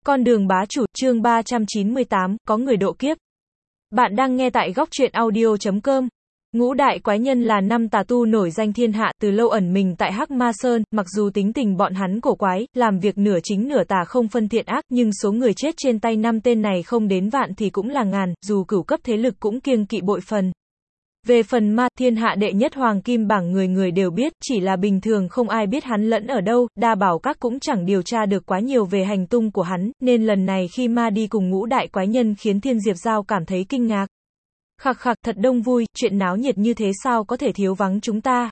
Con đường bá chủ, chương 398, có người độ kiếp. Bạn đang nghe tại góc truyện audio.com. Ngũ đại quái nhân là năm tà tu nổi danh thiên hạ, từ lâu ẩn mình tại Hắc Ma Sơn, mặc dù tính tình bọn hắn cổ quái, làm việc nửa chính nửa tà không phân thiện ác, nhưng số người chết trên tay năm tên này không đến vạn thì cũng là ngàn, dù cửu cấp thế lực cũng kiêng kỵ bội phần. Về phần ma, thiên hạ đệ nhất hoàng kim bảng người người đều biết, chỉ là bình thường không ai biết hắn lẫn ở đâu, đa bảo các cũng chẳng điều tra được quá nhiều về hành tung của hắn, nên lần này khi ma đi cùng ngũ đại quái nhân khiến Thiên Diệp Giao cảm thấy kinh ngạc. Khặc khặc, thật đông vui, chuyện náo nhiệt như thế sao có thể thiếu vắng chúng ta.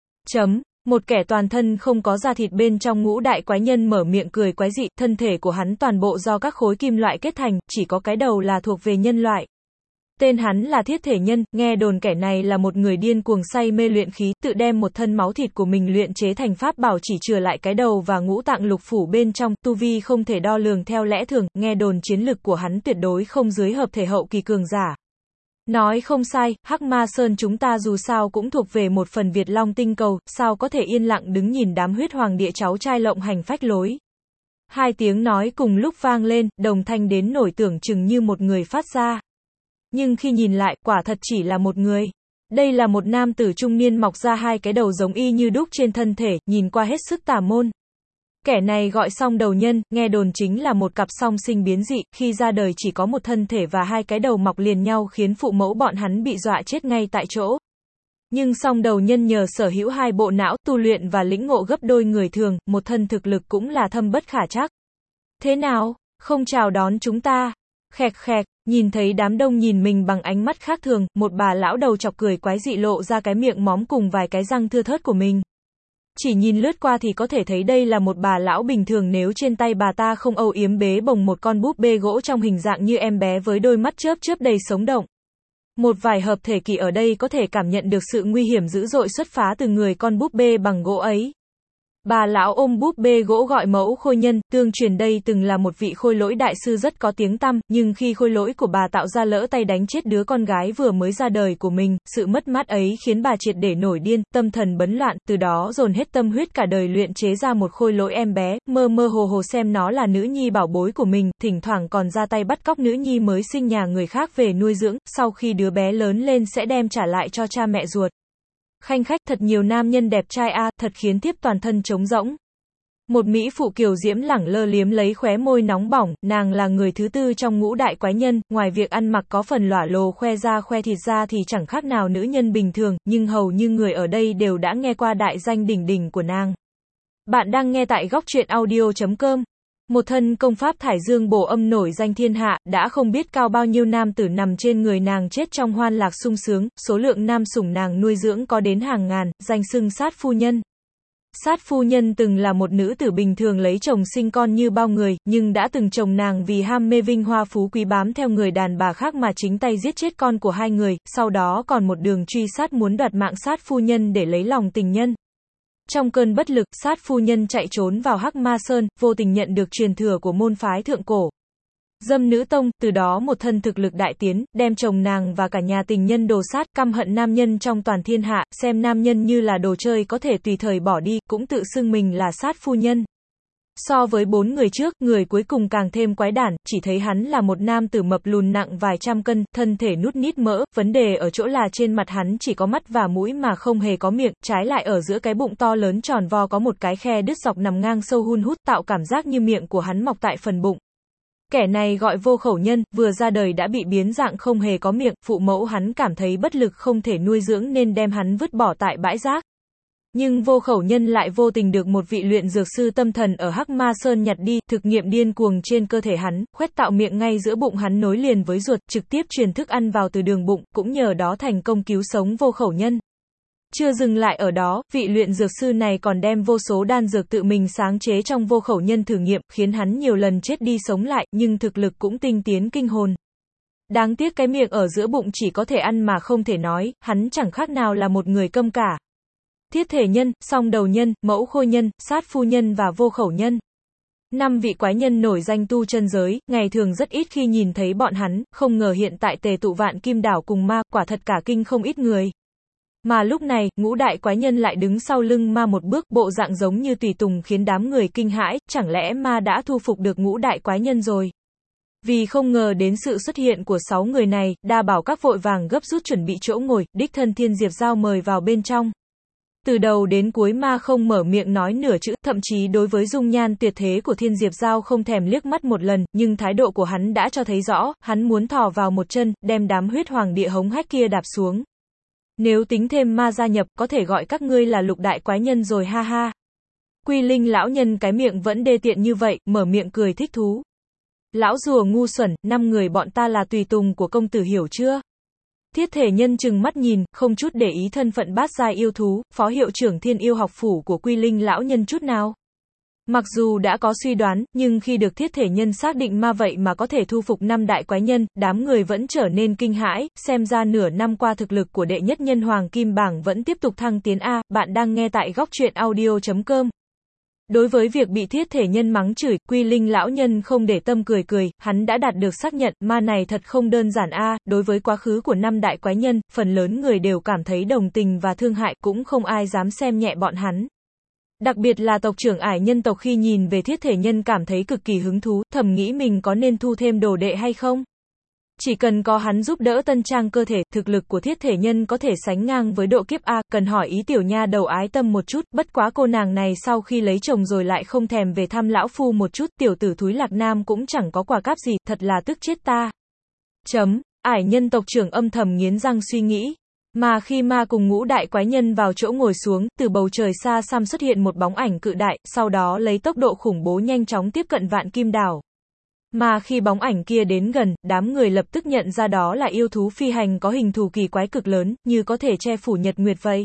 Một kẻ toàn thân không có da thịt bên trong ngũ đại quái nhân mở miệng cười quái dị, thân thể của hắn toàn bộ do các khối kim loại kết thành, chỉ có cái đầu là thuộc về nhân loại. Tên hắn là Thiết Thể Nhân, nghe đồn kẻ này là một người điên cuồng say mê luyện khí, tự đem một thân máu thịt của mình luyện chế thành pháp bảo chỉ chừa lại cái đầu và ngũ tạng lục phủ bên trong, tu vi không thể đo lường theo lẽ thường, nghe đồn chiến lực của hắn tuyệt đối không dưới hợp thể hậu kỳ cường giả. Nói không sai, Hắc Ma Sơn chúng ta dù sao cũng thuộc về một phần Việt Long tinh cầu, sao có thể yên lặng đứng nhìn đám huyết hoàng địa cháu trai lộng hành phách lối. Hai tiếng nói cùng lúc vang lên, đồng thanh đến nổi tưởng chừng như một người phát ra. Nhưng khi nhìn lại, quả thật chỉ là một người. Đây là một nam tử trung niên mọc ra hai cái đầu giống y như đúc trên thân thể, nhìn qua hết sức tà môn. Kẻ này gọi Song Đầu Nhân, nghe đồn chính là một cặp song sinh biến dị, khi ra đời chỉ có một thân thể và hai cái đầu mọc liền nhau khiến phụ mẫu bọn hắn bị dọa chết ngay tại chỗ. Nhưng Song Đầu Nhân nhờ sở hữu hai bộ não, tu luyện và lĩnh ngộ gấp đôi người thường, một thân thực lực cũng là thâm bất khả trắc. Thế nào, không chào đón chúng ta? Khẹt khẹt, nhìn thấy đám đông nhìn mình bằng ánh mắt khác thường, một bà lão đầu chọc cười quái dị lộ ra cái miệng móm cùng vài cái răng thưa thớt của mình. Chỉ nhìn lướt qua thì có thể thấy đây là một bà lão bình thường nếu trên tay bà ta không âu yếm bế bồng một con búp bê gỗ trong hình dạng như em bé với đôi mắt chớp chớp đầy sống động. Một vài hợp thể kỳ ở đây có thể cảm nhận được sự nguy hiểm dữ dội xuất phá từ người con búp bê bằng gỗ ấy. Bà lão ôm búp bê gỗ gọi mẫu Khôi Nhân, tương truyền đây từng là một vị khôi lỗi đại sư rất có tiếng tăm, nhưng khi khôi lỗi của bà tạo ra lỡ tay đánh chết đứa con gái vừa mới ra đời của mình, sự mất mát ấy khiến bà triệt để nổi điên, tâm thần bấn loạn, từ đó dồn hết tâm huyết cả đời luyện chế ra một khôi lỗi em bé, mơ mơ hồ hồ xem nó là nữ nhi bảo bối của mình, thỉnh thoảng còn ra tay bắt cóc nữ nhi mới sinh nhà người khác về nuôi dưỡng, sau khi đứa bé lớn lên sẽ đem trả lại cho cha mẹ ruột. Khanh khách, thật nhiều nam nhân đẹp trai a, thật khiến thiếp toàn thân trống rỗng. Một mỹ phụ kiều diễm lẳng lơ liếm lấy khóe môi nóng bỏng, nàng là người thứ tư trong ngũ đại quái nhân, ngoài việc ăn mặc có phần lỏa lồ khoe da khoe thịt ra thì chẳng khác nào nữ nhân bình thường, nhưng hầu như người ở đây đều đã nghe qua đại danh đỉnh đỉnh của nàng. Bạn đang nghe tại góc truyện audio.com. Một thân công pháp thải dương bổ âm nổi danh thiên hạ, đã không biết cao bao nhiêu nam tử nằm trên người nàng chết trong hoan lạc sung sướng, số lượng nam sủng nàng nuôi dưỡng có đến hàng ngàn, danh xưng sát phu nhân. Sát phu nhân từng là một nữ tử bình thường lấy chồng sinh con như bao người, nhưng đã từng chồng nàng vì ham mê vinh hoa phú quý bám theo người đàn bà khác mà chính tay giết chết con của hai người, sau đó còn một đường truy sát muốn đoạt mạng sát phu nhân để lấy lòng tình nhân. Trong cơn bất lực, sát phu nhân chạy trốn vào Hắc Ma Sơn, vô tình nhận được truyền thừa của môn phái thượng cổ Dâm Nữ Tông, từ đó một thân thực lực đại tiến, đem chồng nàng và cả nhà tình nhân đồ sát, căm hận nam nhân trong toàn thiên hạ, xem nam nhân như là đồ chơi có thể tùy thời bỏ đi, cũng tự xưng mình là sát phu nhân. So với 4 người trước, người cuối cùng càng thêm quái đản, chỉ thấy hắn là một nam tử mập lùn nặng vài trăm cân, thân thể nút nít mỡ, vấn đề ở chỗ là trên mặt hắn chỉ có mắt và mũi mà không hề có miệng, trái lại ở giữa cái bụng to lớn tròn vo có một cái khe đứt dọc nằm ngang sâu hun hút, tạo cảm giác như miệng của hắn mọc tại phần bụng. Kẻ này gọi Vô Khẩu Nhân, vừa ra đời đã bị biến dạng không hề có miệng, phụ mẫu hắn cảm thấy bất lực không thể nuôi dưỡng nên đem hắn vứt bỏ tại bãi rác. Nhưng Vô Khẩu Nhân lại vô tình được một vị luyện dược sư tâm thần ở Hắc Ma Sơn nhặt đi, thực nghiệm điên cuồng trên cơ thể hắn, khoét tạo miệng ngay giữa bụng hắn nối liền với ruột, trực tiếp truyền thức ăn vào từ đường bụng, cũng nhờ đó thành công cứu sống Vô Khẩu Nhân. Chưa dừng lại ở đó, vị luyện dược sư này còn đem vô số đan dược tự mình sáng chế trong Vô Khẩu Nhân thử nghiệm, khiến hắn nhiều lần chết đi sống lại, nhưng thực lực cũng tinh tiến kinh hồn. Đáng tiếc cái miệng ở giữa bụng chỉ có thể ăn mà không thể nói, hắn chẳng khác nào là một người câm cả. Thiết Thể Nhân, Song Đầu Nhân, Mẫu Khôi Nhân, Sát Phu Nhân và Vô Khẩu Nhân. 5 vị quái nhân nổi danh tu chân giới, ngày thường rất ít khi nhìn thấy bọn hắn, không ngờ hiện tại tề tụ Vạn Kim Đảo cùng ma, quả thật cả kinh không ít người. Mà lúc này, ngũ đại quái nhân lại đứng sau lưng ma một bước, bộ dạng giống như tùy tùng khiến đám người kinh hãi, chẳng lẽ ma đã thu phục được ngũ đại quái nhân rồi? Vì không ngờ đến sự xuất hiện của 6 người này, Đa Bảo các vội vàng gấp rút chuẩn bị chỗ ngồi, đích thân Thiên Diệp Giao mời vào bên trong. Từ đầu đến cuối ma không mở miệng nói nửa chữ, thậm chí đối với dung nhan tuyệt thế của Thiên Diệp Giao không thèm liếc mắt một lần, nhưng thái độ của hắn đã cho thấy rõ, hắn muốn thò vào một chân, đem đám huyết hoàng địa hống hách kia đạp xuống. Nếu tính thêm ma gia nhập, có thể gọi các ngươi là lục đại quái nhân rồi ha ha. Quy Linh lão nhân cái miệng vẫn đê tiện như vậy, mở miệng cười thích thú. Lão rùa ngu xuẩn, 5 người bọn ta là tùy tùng của công tử hiểu chưa? Thiết thể nhân chừng mắt nhìn, không chút để ý thân phận bát giai yêu thú, phó hiệu trưởng Thiên Yêu học phủ của Quy Linh lão nhân chút nào. Mặc dù đã có suy đoán, nhưng khi được thiết thể nhân xác định ma vậy mà có thể thu phục 5 đại quái nhân, đám người vẫn trở nên kinh hãi, xem ra nửa năm qua thực lực của đệ nhất nhân hoàng kim bảng vẫn tiếp tục thăng tiến a. Bạn đang nghe tại góc truyện audio.com. Đối với việc bị thiết thể nhân mắng chửi, Quy Linh lão nhân không để tâm cười cười, hắn đã đạt được xác nhận, ma này thật không đơn giản a. Đối với quá khứ của 5 đại quái nhân, phần lớn người đều cảm thấy đồng tình và thương hại, cũng không ai dám xem nhẹ bọn hắn. Đặc biệt là tộc trưởng ải nhân tộc khi nhìn về thiết thể nhân cảm thấy cực kỳ hứng thú, thầm nghĩ mình có nên thu thêm đồ đệ hay không? Chỉ cần có hắn giúp đỡ tân trang cơ thể, thực lực của thiết thể nhân có thể sánh ngang với độ kiếp A, cần hỏi ý tiểu nha đầu ái tâm một chút, bất quá cô nàng này sau khi lấy chồng rồi lại không thèm về thăm lão phu một chút, tiểu tử thúi Lạc Nam cũng chẳng có quà cáp gì, thật là tức chết ta. Ải nhân tộc trưởng âm thầm nghiến răng suy nghĩ. Mà khi ma cùng ngũ đại quái nhân vào chỗ ngồi xuống, từ bầu trời xa xăm xuất hiện một bóng ảnh cự đại, sau đó lấy tốc độ khủng bố nhanh chóng tiếp cận Vạn Kim Đảo. Mà khi bóng ảnh kia đến gần, đám người lập tức nhận ra đó là yêu thú phi hành có hình thù kỳ quái cực lớn, như có thể che phủ nhật nguyệt vậy.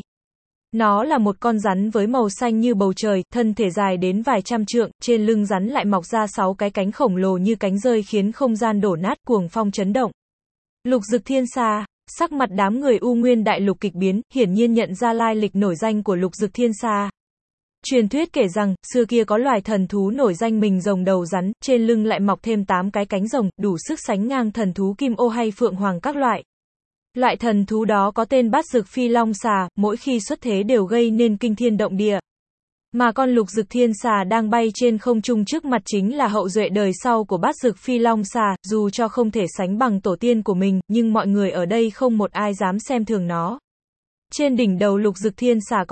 Nó là một con rắn với màu xanh như bầu trời, thân thể dài đến vài trăm trượng, trên lưng rắn lại mọc ra 6 cái cánh khổng lồ như cánh rơi khiến không gian đổ nát, cuồng phong chấn động. Lục Dực Thiên Xà. Sắc mặt đám người U Nguyên Đại Lục kịch biến, hiển nhiên nhận ra lai lịch nổi danh của Lục Dực Thiên Xà. Truyền thuyết kể rằng, xưa kia có loài thần thú nổi danh mình rồng đầu rắn, trên lưng lại mọc thêm 8 cái cánh rồng, đủ sức sánh ngang thần thú kim ô hay phượng hoàng các loại. Loại thần thú đó có tên Bát Dực Phi Long Xà, mỗi khi xuất thế đều gây nên kinh thiên động địa. Mà con Lục Dực Thiên Xà đang bay trên không trung trước mặt chính là hậu duệ đời sau của Bát Dực Phi Long Xà, dù cho không thể sánh bằng tổ tiên của mình, nhưng mọi người ở đây không một ai dám xem thường nó. Trên đỉnh đầu Lục Dực Thiên Xà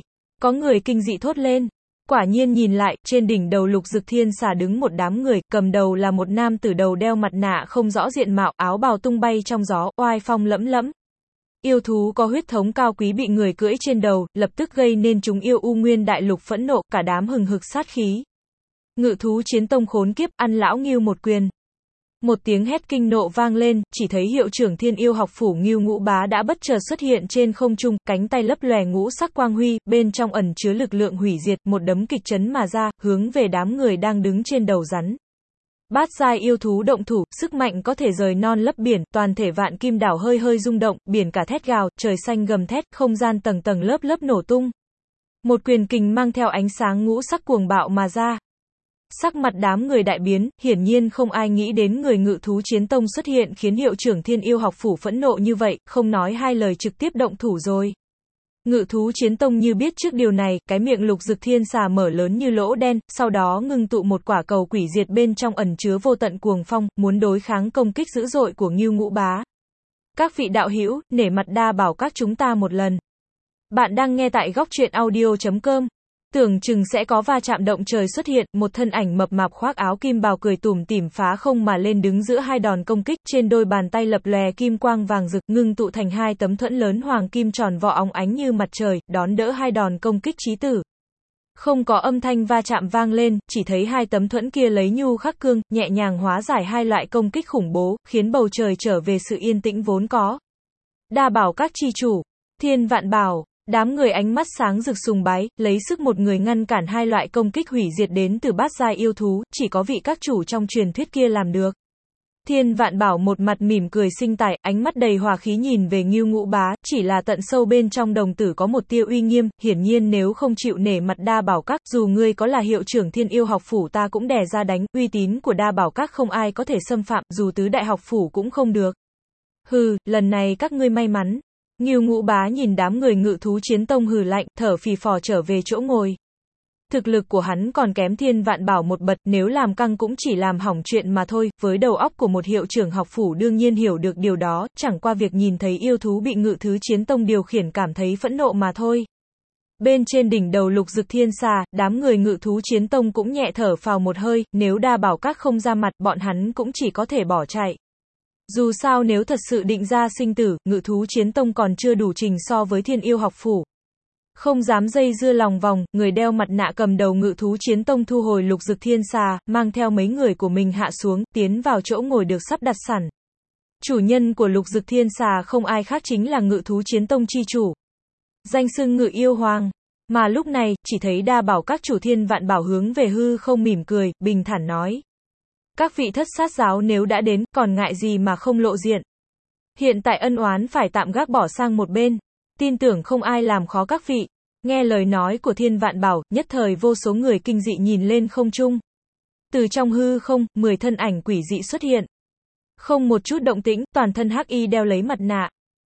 có người kinh dị thốt lên. Quả nhiên nhìn lại, trên đỉnh đầu Lục Dực Thiên Xà đứng một đám người, cầm đầu là một nam tử đầu đeo mặt nạ không rõ diện mạo, áo bào tung bay trong gió, oai phong lẫm lẫm. Yêu thú có huyết thống cao quý bị người cưỡi trên đầu, lập tức gây nên chúng yêu U Nguyên Đại Lục phẫn nộ, cả đám hừng hực sát khí. Ngự thú chiến tông khốn kiếp, ăn lão Ngưu một quyền. Một tiếng hét kinh nộ vang lên, chỉ thấy hiệu trưởng Thiên Yêu học phủ Ngưu Ngũ Bá đã bất chợt xuất hiện trên không trung, cánh tay lấp lòe ngũ sắc quang huy, bên trong ẩn chứa lực lượng hủy diệt, một đấm kịch chấn mà ra, hướng về đám người đang đứng trên đầu rắn. Bát giai yêu thú động thủ, sức mạnh có thể rời non lấp biển, toàn thể Vạn Kim Đảo hơi hơi rung động, biển cả thét gào, trời xanh gầm thét, không gian tầng tầng lớp lớp nổ tung. Một quyền kình mang theo ánh sáng ngũ sắc cuồng bạo mà ra. Sắc mặt đám người đại biến, hiển nhiên không ai nghĩ đến người ngự thú chiến tông xuất hiện khiến hiệu trưởng Thiên Yêu học phủ phẫn nộ như vậy, không nói hai lời trực tiếp động thủ rồi. Ngự thú chiến tông như biết trước điều này, cái miệng Lục Dực Thiên Xà mở lớn như lỗ đen, sau đó ngưng tụ một quả cầu quỷ diệt bên trong ẩn chứa vô tận cuồng phong, muốn đối kháng công kích dữ dội của Ngưu Ngũ Bá. Các vị đạo hữu, nể mặt Đa Bảo các chúng ta một lần. Bạn đang nghe tại góc truyện audio.com. Tưởng chừng sẽ có va chạm động trời xuất hiện, một thân ảnh mập mạp khoác áo kim bào cười tủm tỉm phá không mà lên đứng giữa hai đòn công kích, trên đôi bàn tay lập lòe kim quang vàng rực, ngưng tụ thành hai tấm thuẫn lớn hoàng kim tròn vo óng ánh như mặt trời, đón đỡ hai đòn công kích chí tử. Không có âm thanh va chạm vang lên, chỉ thấy hai tấm thuẫn kia lấy nhu khắc cương, nhẹ nhàng hóa giải hai loại công kích khủng bố, khiến bầu trời trở về sự yên tĩnh vốn có. Đa Bảo các chi chủ, Thiên Vạn Bảo. Đám người ánh mắt sáng rực sùng bái, lấy sức một người ngăn cản hai loại công kích hủy diệt đến từ bát giai yêu thú, chỉ có vị các chủ trong truyền thuyết kia làm được. Thiên Vạn Bảo một mặt mỉm cười sinh tài, ánh mắt đầy hòa khí nhìn về Ngưu Ngũ Bá, chỉ là tận sâu bên trong đồng tử có một tia uy nghiêm, hiển nhiên nếu không chịu nể mặt Đa Bảo các, dù ngươi có là hiệu trưởng Thiên Yêu học phủ ta cũng đè ra đánh, uy tín của Đa Bảo các không ai có thể xâm phạm, dù tứ đại học phủ cũng không được. Hừ, lần này các ngươi may mắn. Ngưu Ngũ Bá nhìn đám người Ngự thú chiến tông hừ lạnh, thở phì phò trở về chỗ ngồi. Thực lực của hắn còn kém Thiên Vạn Bảo một bậc, nếu làm căng cũng chỉ làm hỏng chuyện mà thôi, với đầu óc của một hiệu trưởng học phủ đương nhiên hiểu được điều đó, chẳng qua việc nhìn thấy yêu thú bị Ngự thú chiến tông điều khiển cảm thấy phẫn nộ mà thôi. Bên trên đỉnh đầu Lục Dực Thiên Xà, đám người Ngự thú chiến tông cũng nhẹ thở phào một hơi, nếu Đa Bảo Các không ra mặt, bọn hắn cũng chỉ có thể bỏ chạy. Dù sao nếu thật sự định ra sinh tử, Ngự thú chiến tông còn chưa đủ trình so với Thiên Yêu học phủ. Không dám dây dưa lòng vòng, người đeo mặt nạ cầm đầu Ngự thú chiến tông thu hồi Lục Dực Thiên Xà, mang theo mấy người của mình hạ xuống, tiến vào chỗ ngồi được sắp đặt sẵn. Chủ nhân của Lục Dực Thiên Xà không ai khác chính là Ngự thú chiến tông chi chủ. Danh xưng Ngự Yêu Hoàng. Mà lúc này, chỉ thấy Đa Bảo Các chủ Thiên Vạn Bảo hướng về hư không mỉm cười, bình thản nói. Các vị thất sát giáo nếu đã đến, còn ngại gì mà không lộ diện. Hiện tại ân oán phải tạm gác bỏ sang một bên. Tin tưởng không ai làm khó các vị. Nghe lời nói của Thiên Vạn Bảo, nhất thời vô số người kinh dị nhìn lên không trung. Từ trong hư không, 10 thân ảnh quỷ dị xuất hiện. Không một chút động tĩnh, toàn thân hắc y đeo lấy mặt nạ.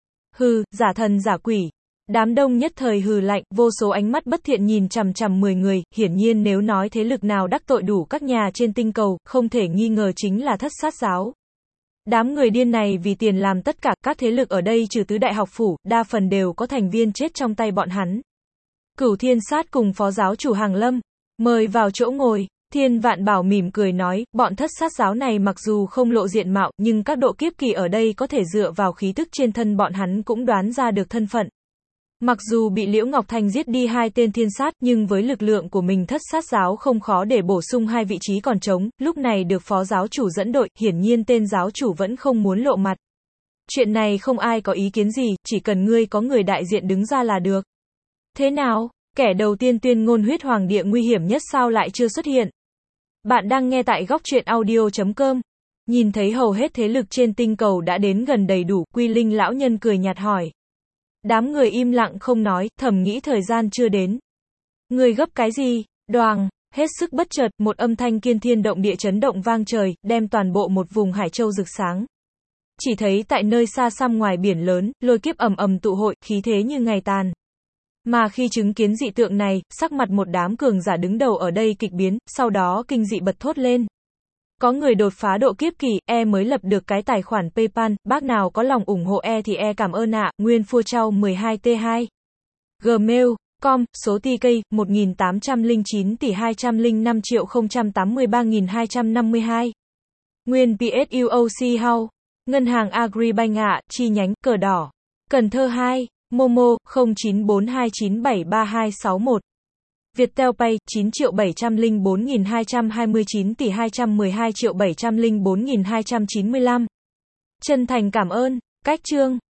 Hừ, giả thần giả quỷ. Đám đông nhất thời hừ lạnh, vô số ánh mắt bất thiện nhìn chằm chằm 10 người, hiển nhiên nếu nói thế lực nào đắc tội đủ các nhà trên tinh cầu, không thể nghi ngờ chính là thất sát giáo. Đám người điên này vì tiền làm tất cả, các thế lực ở đây trừ tứ đại học phủ, đa phần đều có thành viên chết trong tay bọn hắn. Cửu Thiên Sát cùng phó giáo chủ Hàng Lâm, mời vào chỗ ngồi. Thiên Vạn Bảo mỉm cười nói, bọn thất sát giáo này mặc dù không lộ diện mạo, nhưng các độ kiếp kỳ ở đây có thể dựa vào khí tức trên thân bọn hắn cũng đoán ra được thân phận. Mặc dù bị Liễu Ngọc Thanh giết đi 2 tên thiên sát, nhưng với lực lượng của mình thất sát giáo không khó để bổ sung 2 vị trí còn trống, lúc này được phó giáo chủ dẫn đội, hiển nhiên tên giáo chủ vẫn không muốn lộ mặt. Chuyện này không ai có ý kiến gì, chỉ cần ngươi có người đại diện đứng ra là được. Thế nào? Kẻ đầu tiên tuyên ngôn huyết hoàng địa nguy hiểm nhất sao lại chưa xuất hiện? Bạn đang nghe tại góc truyện audio.com. Nhìn thấy hầu hết thế lực trên tinh cầu đã đến gần đầy đủ, Quy Linh lão nhân cười nhạt hỏi. Đám người im lặng không nói, thầm nghĩ thời gian chưa đến. Người gấp cái gì? Đoàng, hết sức bất chợt, một âm thanh kiên thiên động địa chấn động vang trời, đem toàn bộ một vùng Hải Châu rực sáng. Chỉ thấy tại nơi xa xăm ngoài biển lớn, lôi kiếp ầm ầm tụ hội, khí thế như ngày tàn. Mà khi chứng kiến dị tượng này, sắc mặt một đám cường giả đứng đầu ở đây kịch biến, sau đó kinh dị bật thốt lên. Có người đột phá độ kiếp kỳ, mới lập được cái tài khoản PayPal, bác nào có lòng ủng hộ thì cảm ơn ạ, Nguyên Phua Trao 12T2. Gmail.com, số TK, 1809 tỷ 205 triệu 083.252. Nguyên PSUOC House. Ngân hàng Agribank ạ, chi nhánh, cờ đỏ. Cần Thơ 2, Momo, 0942973261. Viettel Pay, 9.704.229 tỷ 212.704.295. Chân thành cảm ơn. Cách chương.